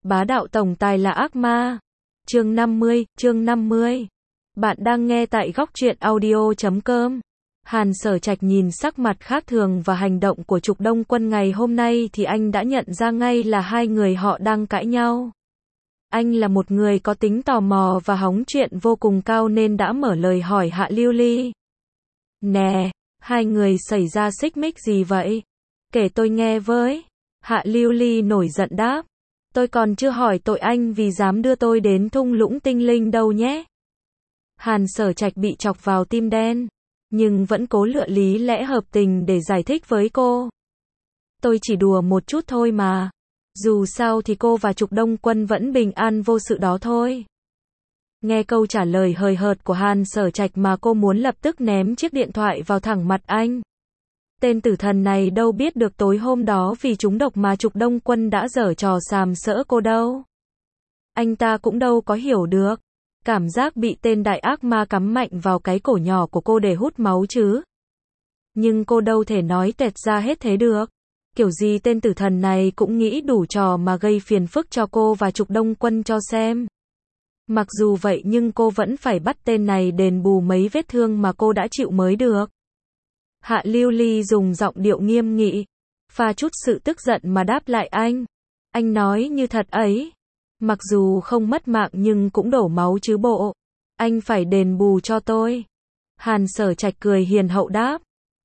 Bá đạo tổng tài là ác ma. Chương 50. Bạn đang nghe tại góc truyện audio.com. Hàn Sở Trạch nhìn sắc mặt khác thường và hành động của Trục Đông Quân ngày hôm nay thì anh đã nhận ra ngay là hai người họ đang cãi nhau. Anh là một người có tính tò mò và hóng chuyện vô cùng cao nên đã mở lời hỏi Hạ Lưu Ly. Nè, hai người xảy ra xích mích gì vậy? Kể tôi nghe với. Hạ Lưu Ly nổi giận đáp. Tôi còn chưa hỏi tội anh vì dám đưa tôi đến thung lũng tinh linh đâu nhé. Hàn Sở Trạch bị chọc vào tim đen, nhưng vẫn cố lựa lý lẽ hợp tình để giải thích với cô. Tôi chỉ đùa một chút thôi mà. Dù sao thì cô và Trục Đông Quân vẫn bình an vô sự đó thôi. Nghe câu trả lời hời hợt của Hàn Sở Trạch mà cô muốn lập tức ném chiếc điện thoại vào thẳng mặt anh. Tên tử thần này đâu biết được tối hôm đó vì trúng độc mà Trục Đông Quân đã giở trò sàm sỡ cô đâu. Anh ta cũng đâu có hiểu được. Cảm giác bị tên đại ác ma cắm mạnh vào cái cổ nhỏ của cô để hút máu chứ. Nhưng cô đâu thể nói tẹt ra hết thế được. Kiểu gì tên tử thần này cũng nghĩ đủ trò mà gây phiền phức cho cô và Trục Đông Quân cho xem. Mặc dù vậy nhưng cô vẫn phải bắt tên này đền bù mấy vết thương mà cô đã chịu mới được. Hạ Lưu Ly dùng giọng điệu nghiêm nghị, pha chút sự tức giận mà đáp lại anh. Anh nói như thật ấy. Mặc dù không mất mạng nhưng cũng đổ máu chứ bộ. Anh phải đền bù cho tôi. Hàn Sở Trạch cười hiền hậu đáp.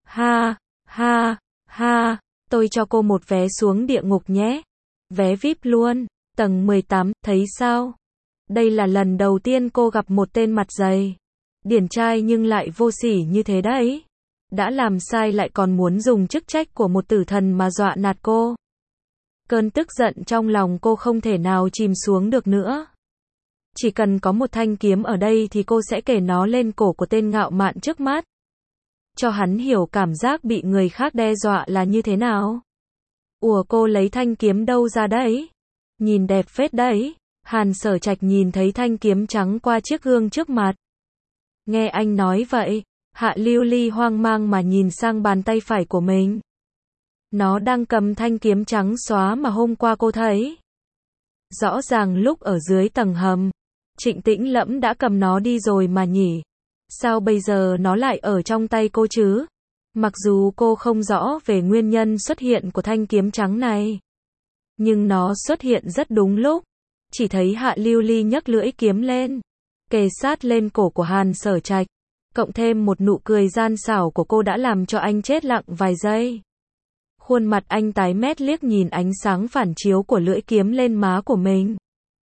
Ha, tôi cho cô một vé xuống địa ngục nhé. Vé VIP luôn, tầng 18, thấy sao? Đây là lần đầu tiên cô gặp một tên mặt dày, điển trai nhưng lại vô sỉ như thế đấy. Đã làm sai lại còn muốn dùng chức trách của một tử thần mà dọa nạt cô. Cơn tức giận trong lòng cô không thể nào chìm xuống được nữa. Chỉ cần có một thanh kiếm ở đây thì cô sẽ kề nó lên cổ của tên ngạo mạn trước mắt. Cho hắn hiểu cảm giác bị người khác đe dọa là như thế nào. Ủa, cô lấy thanh kiếm đâu ra đấy? Nhìn đẹp phết đấy. Hàn Sở Trạch nhìn thấy thanh kiếm trắng qua chiếc gương trước mặt. Nghe anh nói vậy, Hạ Lưu Ly hoang mang mà nhìn sang bàn tay phải của mình. Nó đang cầm thanh kiếm trắng xóa mà hôm qua cô thấy. Rõ ràng lúc ở dưới tầng hầm, Trịnh Tĩnh Lẫm đã cầm nó đi rồi mà nhỉ. Sao bây giờ nó lại ở trong tay cô chứ? Mặc dù cô không rõ về nguyên nhân xuất hiện của thanh kiếm trắng này, nhưng nó xuất hiện rất đúng lúc. Chỉ thấy Hạ Lưu Ly nhấc lưỡi kiếm lên, kề sát lên cổ của Hàn Sở Trạch. Cộng thêm một nụ cười gian xảo của cô đã làm cho anh chết lặng vài giây. Khuôn mặt anh tái mét liếc nhìn ánh sáng phản chiếu của lưỡi kiếm lên má của mình.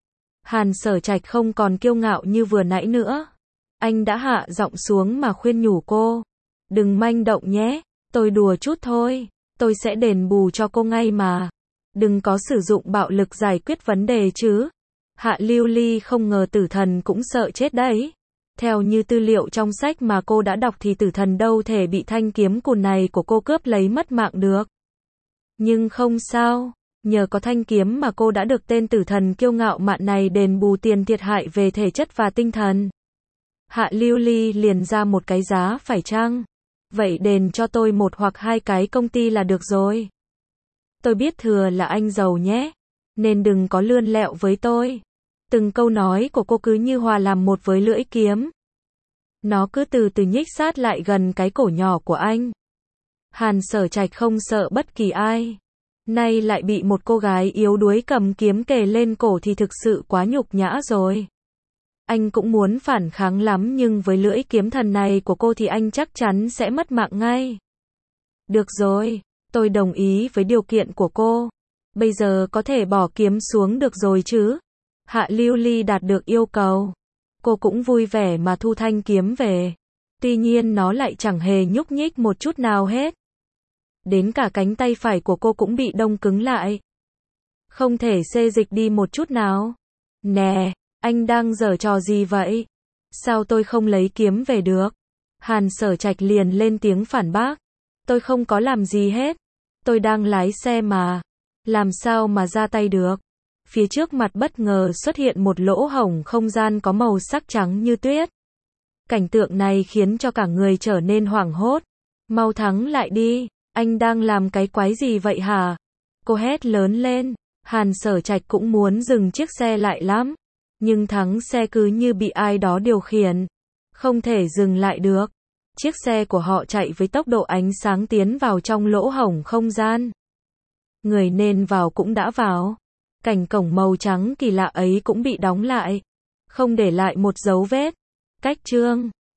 Hàn Sở Trạch không còn kiêu ngạo như vừa nãy nữa. Anh đã hạ giọng xuống mà khuyên nhủ cô. Đừng manh động nhé, tôi đùa chút thôi. Tôi sẽ đền bù cho cô ngay mà. Đừng có sử dụng bạo lực giải quyết vấn đề chứ. Hạ Lưu Ly không ngờ tử thần cũng sợ chết đấy. Theo như tư liệu trong sách mà cô đã đọc thì tử thần đâu thể bị thanh kiếm cùn này của cô cướp lấy mất mạng được. Nhưng không sao, nhờ có thanh kiếm mà cô đã được tên tử thần kiêu ngạo mạn này đền bù tiền thiệt hại về thể chất và tinh thần. Hạ Lưu Ly liền ra một cái giá phải chăng? Vậy đền cho tôi một hoặc hai cái công ty là được rồi. Tôi biết thừa là anh giàu nhé, nên đừng có lươn lẹo với tôi. Từng câu nói của cô cứ như hòa làm một với lưỡi kiếm. Nó cứ từ từ nhích sát lại gần cái cổ nhỏ của anh. Hàn Sở Trạch không sợ bất kỳ ai. Nay lại bị một cô gái yếu đuối cầm kiếm kề lên cổ thì thực sự quá nhục nhã rồi. Anh cũng muốn phản kháng lắm nhưng với lưỡi kiếm thần này của cô thì anh chắc chắn sẽ mất mạng ngay. Được rồi, tôi đồng ý với điều kiện của cô. Bây giờ có thể bỏ kiếm xuống được rồi chứ? Hạ Lưu Ly đạt được yêu cầu. Cô cũng vui vẻ mà thu thanh kiếm về. Tuy nhiên nó lại chẳng hề nhúc nhích một chút nào hết. Đến cả cánh tay phải của cô cũng bị đông cứng lại. Không thể xê dịch đi một chút nào. Nè, anh đang giở trò gì vậy? Sao tôi không lấy kiếm về được? Hàn Sở Trạch liền lên tiếng phản bác. Tôi không có làm gì hết. Tôi đang lái xe mà. Làm sao mà ra tay được? Phía trước mặt bất ngờ xuất hiện một lỗ hổng không gian có màu sắc trắng như tuyết. Cảnh tượng này khiến cho cả người trở nên hoảng hốt. Mau thắng lại đi, anh đang làm cái quái gì vậy hả? Cô hét lớn lên. Hàn Sở Trạch cũng muốn dừng chiếc xe lại lắm, nhưng thắng xe cứ như bị ai đó điều khiển, không thể dừng lại được. Chiếc xe của họ chạy với tốc độ ánh sáng tiến vào trong lỗ hổng không gian. Người nên vào cũng đã vào. Cành cổng màu trắng kỳ lạ ấy cũng bị đóng lại, không để lại một dấu vết. Cách chương